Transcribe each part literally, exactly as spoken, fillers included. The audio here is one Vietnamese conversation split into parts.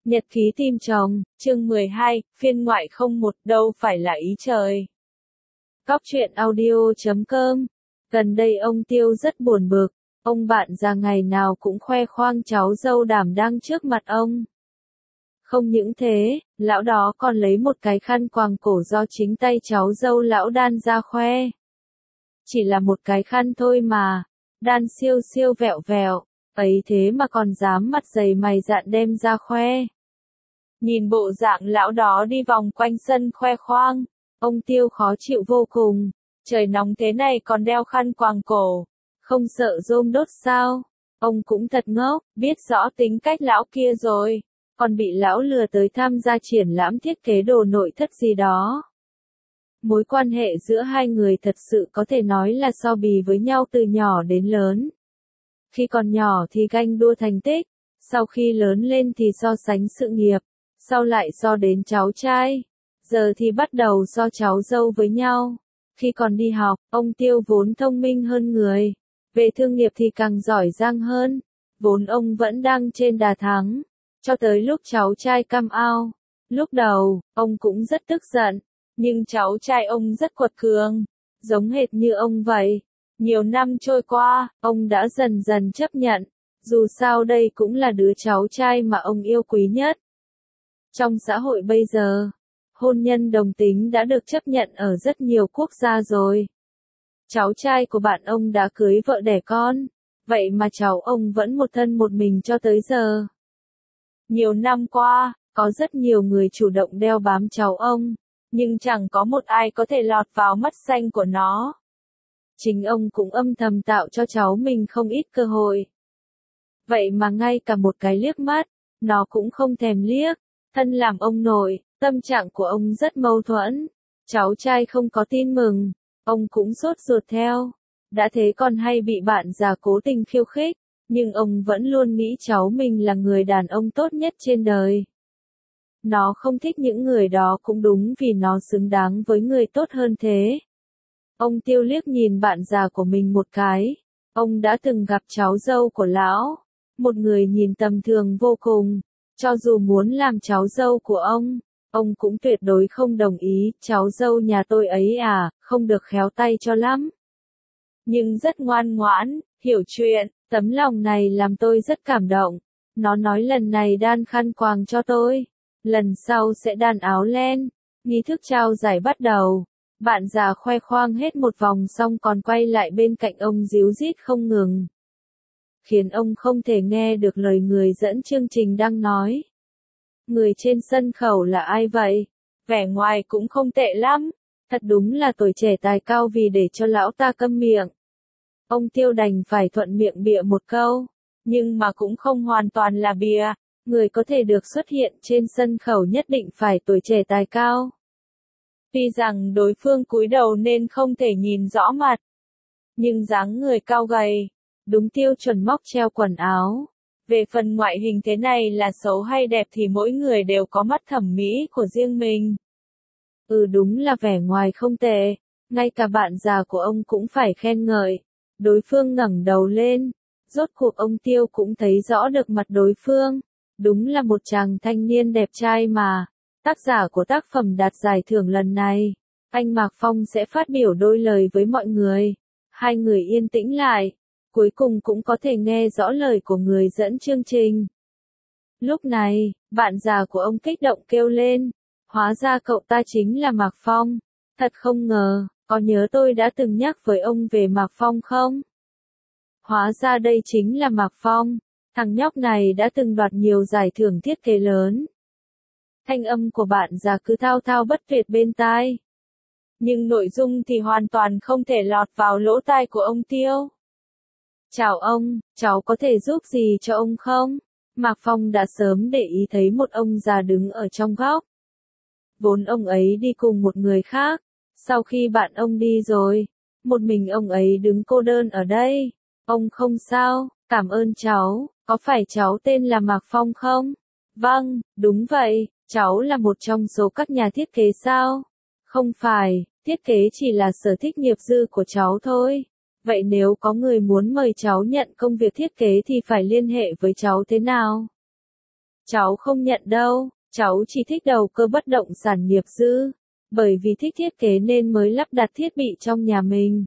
Nhật ký tìm chồng, chương mười hai, phiên ngoại không một, đâu phải là ý trời. Góc truyện audio chấm com. Gần đây ông Tiêu rất buồn bực, ông bạn già ngày nào cũng khoe khoang cháu dâu đảm đang trước mặt ông. Không những thế, lão đó còn lấy một cái khăn quàng cổ do chính tay cháu dâu lão đan ra khoe. Chỉ là một cái khăn thôi mà, đan siêu siêu vẹo vẹo, ấy thế mà còn dám mặt dày mày dạn đem ra khoe. Nhìn bộ dạng lão đó đi vòng quanh sân khoe khoang, ông Tiêu khó chịu vô cùng, trời nóng thế này còn đeo khăn quàng cổ, không sợ rôm đốt sao? Ông cũng thật ngốc, biết rõ tính cách lão kia rồi, còn bị lão lừa tới tham gia triển lãm thiết kế đồ nội thất gì đó. Mối quan hệ giữa hai người thật sự có thể nói là so bì với nhau từ nhỏ đến lớn. Khi còn nhỏ thì ganh đua thành tích, sau khi lớn lên thì so sánh sự nghiệp, sau lại so đến cháu trai, giờ thì bắt đầu so cháu dâu với nhau. Khi còn đi học, ông Tiêu vốn thông minh hơn người, về thương nghiệp thì càng giỏi giang hơn, vốn ông vẫn đang trên đà thắng, cho tới lúc cháu trai come out. Lúc đầu, ông cũng rất tức giận, nhưng cháu trai ông rất quật cường, giống hệt như ông vậy. Nhiều năm trôi qua, ông đã dần dần chấp nhận, dù sao đây cũng là đứa cháu trai mà ông yêu quý nhất. Trong xã hội bây giờ, hôn nhân đồng tính đã được chấp nhận ở rất nhiều quốc gia rồi. Cháu trai của bạn ông đã cưới vợ đẻ con, vậy mà cháu ông vẫn một thân một mình cho tới giờ. Nhiều năm qua, có rất nhiều người chủ động đeo bám cháu ông, nhưng chẳng có một ai có thể lọt vào mắt xanh của nó. Chính ông cũng âm thầm tạo cho cháu mình không ít cơ hội. Vậy mà ngay cả một cái liếc mắt, nó cũng không thèm liếc. Thân làm ông nội, tâm trạng của ông rất mâu thuẫn. Cháu trai không có tin mừng, ông cũng sốt ruột theo. Đã thế còn hay bị bạn già cố tình khiêu khích, nhưng ông vẫn luôn nghĩ cháu mình là người đàn ông tốt nhất trên đời. Nó không thích những người đó cũng đúng vì nó xứng đáng với người tốt hơn thế. Ông Tiêu liếc nhìn bạn già của mình một cái. Ông đã từng gặp cháu dâu của lão, một người nhìn tầm thường vô cùng. Cho dù muốn làm cháu dâu của ông, ông cũng tuyệt đối không đồng ý, cháu dâu nhà tôi ấy à, không được khéo tay cho lắm. Nhưng rất ngoan ngoãn, hiểu chuyện, tấm lòng này làm tôi rất cảm động. Nó nói lần này đan khăn quàng cho tôi, lần sau sẽ đan áo len. Nghi thức trao giải bắt đầu. Bạn già khoe khoang hết một vòng xong còn quay lại bên cạnh ông díu dít không ngừng, khiến ông không thể nghe được lời người dẫn chương trình đang nói. Người trên sân khấu là ai vậy? Vẻ ngoài cũng không tệ lắm, thật đúng là tuổi trẻ tài cao vì để cho lão ta câm miệng. Ông Tiêu đành phải thuận miệng bịa một câu, nhưng mà cũng không hoàn toàn là bịa, người có thể được xuất hiện trên sân khấu nhất định phải tuổi trẻ tài cao. Tuy rằng đối phương cúi đầu nên không thể nhìn rõ mặt, nhưng dáng người cao gầy, đúng tiêu chuẩn móc treo quần áo. Về phần ngoại hình thế này là xấu hay đẹp thì mỗi người đều có mắt thẩm mỹ của riêng mình. Ừ đúng là vẻ ngoài không tệ, ngay cả bạn già của ông cũng phải khen ngợi. Đối phương ngẩng đầu lên, rốt cuộc ông Tiêu cũng thấy rõ được mặt đối phương. Đúng là một chàng thanh niên đẹp trai mà. Tác giả của tác phẩm đạt giải thưởng lần này, anh Mạc Phong sẽ phát biểu đôi lời với mọi người. Hai người yên tĩnh lại, cuối cùng cũng có thể nghe rõ lời của người dẫn chương trình. Lúc này, bạn già của ông kích động kêu lên, hóa ra cậu ta chính là Mạc Phong. Thật không ngờ, có nhớ tôi đã từng nhắc với ông về Mạc Phong không? Hóa ra đây chính là Mạc Phong, thằng nhóc này đã từng đoạt nhiều giải thưởng thiết kế lớn. Thanh âm của bạn già cứ thao thao bất tuyệt bên tai. Nhưng nội dung thì hoàn toàn không thể lọt vào lỗ tai của ông Tiêu. Chào ông, cháu có thể giúp gì cho ông không? Mạc Phong đã sớm để ý thấy một ông già đứng ở trong góc. Vốn ông ấy đi cùng một người khác, sau khi bạn ông đi rồi, một mình ông ấy đứng cô đơn ở đây. Ông không sao, cảm ơn cháu, có phải cháu tên là Mạc Phong không? Vâng, đúng vậy. Cháu là một trong số các nhà thiết kế sao? Không phải, thiết kế chỉ là sở thích nghiệp dư của cháu thôi. Vậy nếu có người muốn mời cháu nhận công việc thiết kế thì phải liên hệ với cháu thế nào? Cháu không nhận đâu, cháu chỉ thích đầu cơ bất động sản nghiệp dư. Bởi vì thích thiết kế nên mới lắp đặt thiết bị trong nhà mình.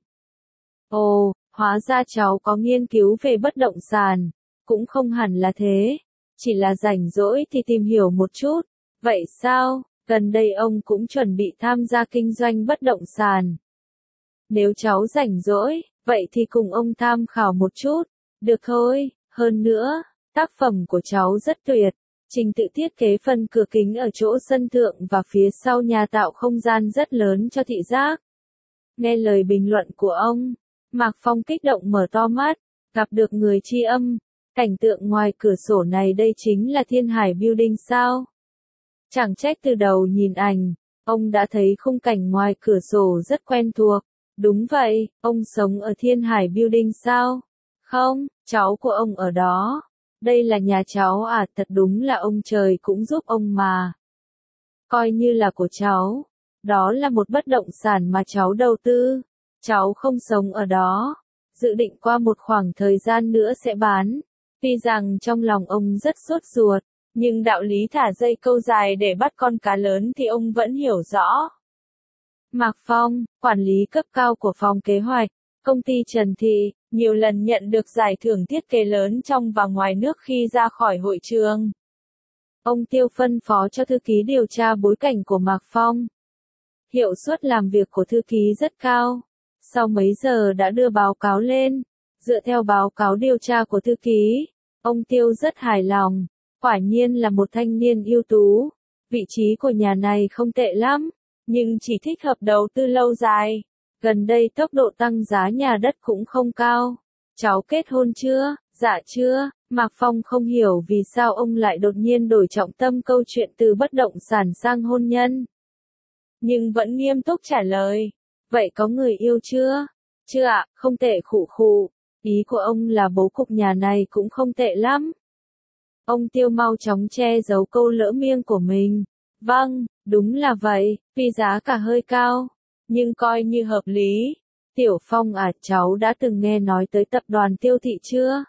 Ồ, hóa ra cháu có nghiên cứu về bất động sản. Cũng không hẳn là thế. Chỉ là rảnh rỗi thì tìm hiểu một chút. Vậy sao, gần đây ông cũng chuẩn bị tham gia kinh doanh bất động sản. Nếu cháu rảnh rỗi, vậy thì cùng ông tham khảo một chút. Được thôi, hơn nữa, tác phẩm của cháu rất tuyệt. Trình tự thiết kế phần cửa kính ở chỗ sân thượng và phía sau nhà tạo không gian rất lớn cho thị giác. Nghe lời bình luận của ông, Mạc Phong kích động mở to mắt, gặp được người tri âm. Cảnh tượng ngoài cửa sổ này đây chính là Thiên Hải Building sao? Chẳng trách từ đầu nhìn ảnh, ông đã thấy khung cảnh ngoài cửa sổ rất quen thuộc. Đúng vậy, ông sống ở Thiên Hải Building sao? Không, cháu của ông ở đó. Đây là nhà cháu à, thật đúng là ông trời cũng giúp ông mà. Coi như là của cháu. Đó là một bất động sản mà cháu đầu tư. Cháu không sống ở đó. Dự định qua một khoảng thời gian nữa sẽ bán. Tuy rằng trong lòng ông rất sốt ruột, nhưng đạo lý thả dây câu dài để bắt con cá lớn thì ông vẫn hiểu rõ. Mạc Phong, quản lý cấp cao của phòng kế hoạch, công ty Trần Thị, nhiều lần nhận được giải thưởng thiết kế lớn trong và ngoài nước khi ra khỏi hội trường. Ông Tiêu phân phó cho thư ký điều tra bối cảnh của Mạc Phong. Hiệu suất làm việc của thư ký rất cao. Sau mấy giờ đã đưa báo cáo lên. Dựa theo báo cáo điều tra của thư ký, ông Tiêu rất hài lòng. Quả nhiên là một thanh niên ưu tú. Vị trí của nhà này không tệ lắm, nhưng chỉ thích hợp đầu tư lâu dài. Gần đây tốc độ tăng giá nhà đất cũng không cao. Cháu kết hôn chưa? Dạ chưa. Mạc Phong không hiểu vì sao ông lại đột nhiên đổi trọng tâm câu chuyện từ bất động sản sang hôn nhân. Nhưng vẫn nghiêm túc trả lời. Vậy có người yêu chưa? Chưa ạ, không tệ khụ khụ. Ý của ông là bố cục nhà này cũng không tệ lắm. Ông Tiêu mau chóng che giấu câu lỡ miệng của mình. Vâng, đúng là vậy, tuy giá cả hơi cao, nhưng coi như hợp lý. Tiểu Phong à, cháu đã từng nghe nói tới tập đoàn Tiêu Thị chưa?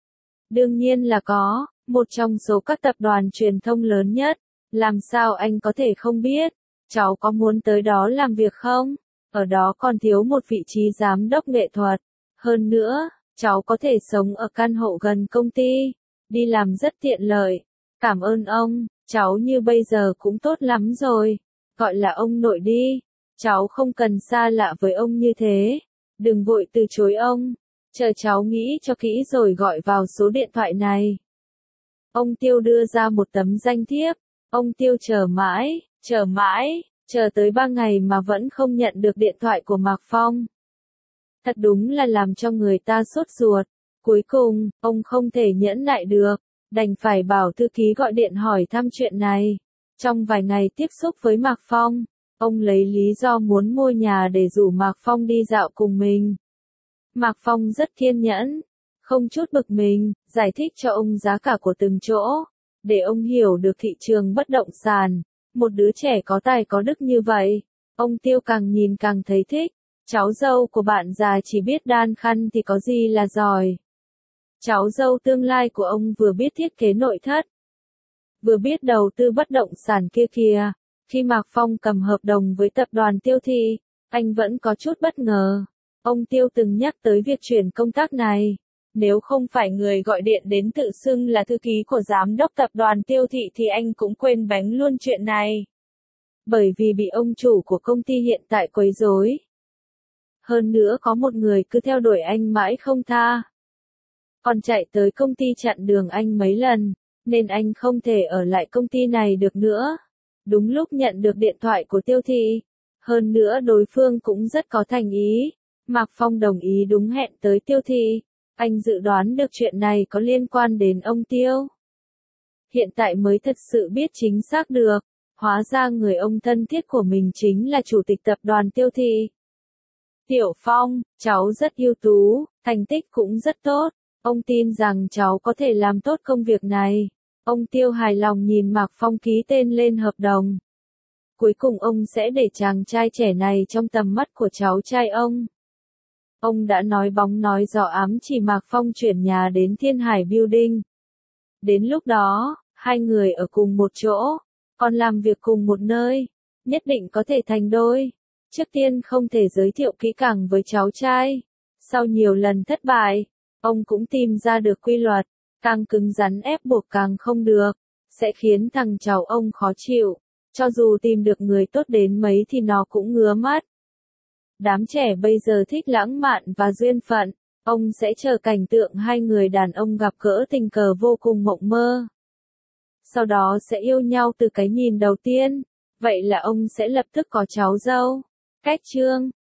Đương nhiên là có, một trong số các tập đoàn truyền thông lớn nhất. Làm sao anh có thể không biết? Cháu có muốn tới đó làm việc không? Ở đó còn thiếu một vị trí giám đốc nghệ thuật. Hơn nữa, cháu có thể sống ở căn hộ gần công ty. Đi làm rất tiện lợi. Cảm ơn ông, cháu như bây giờ cũng tốt lắm rồi. Gọi là ông nội đi. Cháu không cần xa lạ với ông như thế. Đừng vội từ chối ông. Chờ cháu nghĩ cho kỹ rồi gọi vào số điện thoại này. Ông Tiêu đưa ra một tấm danh thiếp. Ông Tiêu chờ mãi, chờ mãi, chờ tới ba ngày mà vẫn không nhận được điện thoại của Mạc Phong. Thật đúng là làm cho người ta sốt ruột. Cuối cùng, ông không thể nhẫn nại được, đành phải bảo thư ký gọi điện hỏi thăm chuyện này. Trong vài ngày tiếp xúc với Mạc Phong, ông lấy lý do muốn mua nhà để rủ Mạc Phong đi dạo cùng mình. Mạc Phong rất kiên nhẫn, không chút bực mình, giải thích cho ông giá cả của từng chỗ, để ông hiểu được thị trường bất động sản. Một đứa trẻ có tài có đức như vậy, ông Tiêu càng nhìn càng thấy thích. Cháu dâu của bạn già chỉ biết đan khăn thì có gì là giỏi. Cháu dâu tương lai của ông vừa biết thiết kế nội thất, vừa biết đầu tư bất động sản kia kìa. Khi Mạc Phong cầm hợp đồng với tập đoàn Tiêu Thị, anh vẫn có chút bất ngờ. Ông Tiêu từng nhắc tới việc chuyển công tác này. Nếu không phải người gọi điện đến tự xưng là thư ký của giám đốc tập đoàn Tiêu Thị thì anh cũng quên bánh luôn chuyện này. Bởi vì bị ông chủ của công ty hiện tại quấy rối. Hơn nữa có một người cứ theo đuổi anh mãi không tha. Còn chạy tới công ty chặn đường anh mấy lần, nên anh không thể ở lại công ty này được nữa. Đúng lúc nhận được điện thoại của Tiêu Thị. Hơn nữa đối phương cũng rất có thành ý. Mạc Phong đồng ý đúng hẹn tới Tiêu Thị. Anh dự đoán được chuyện này có liên quan đến ông Tiêu. Hiện tại mới thật sự biết chính xác được. Hóa ra người ông thân thiết của mình chính là chủ tịch tập đoàn Tiêu Thị. Tiểu Phong, cháu rất ưu tú, thành tích cũng rất tốt. Ông tin rằng cháu có thể làm tốt công việc này. Ông Tiêu hài lòng nhìn Mạc Phong ký tên lên hợp đồng. Cuối cùng ông sẽ để chàng trai trẻ này trong tầm mắt của cháu trai ông. Ông đã nói bóng nói gió ám chỉ Mạc Phong chuyển nhà đến Thiên Hải Building. Đến lúc đó, Hai người ở cùng một chỗ, còn làm việc cùng một nơi, nhất định có thể thành đôi. Trước tiên không thể giới thiệu kỹ càng với cháu trai. Sau nhiều lần thất bại, ông cũng tìm ra được quy luật, càng cứng rắn ép buộc càng không được, sẽ khiến thằng cháu ông khó chịu. Cho dù tìm được người tốt đến mấy thì nó cũng ngứa mắt. Đám trẻ bây giờ thích lãng mạn và duyên phận, ông sẽ chờ cảnh tượng hai người đàn ông gặp gỡ tình cờ vô cùng mộng mơ. Sau đó sẽ yêu nhau từ cái nhìn đầu tiên, vậy là ông sẽ lập tức có cháu dâu. Cách chương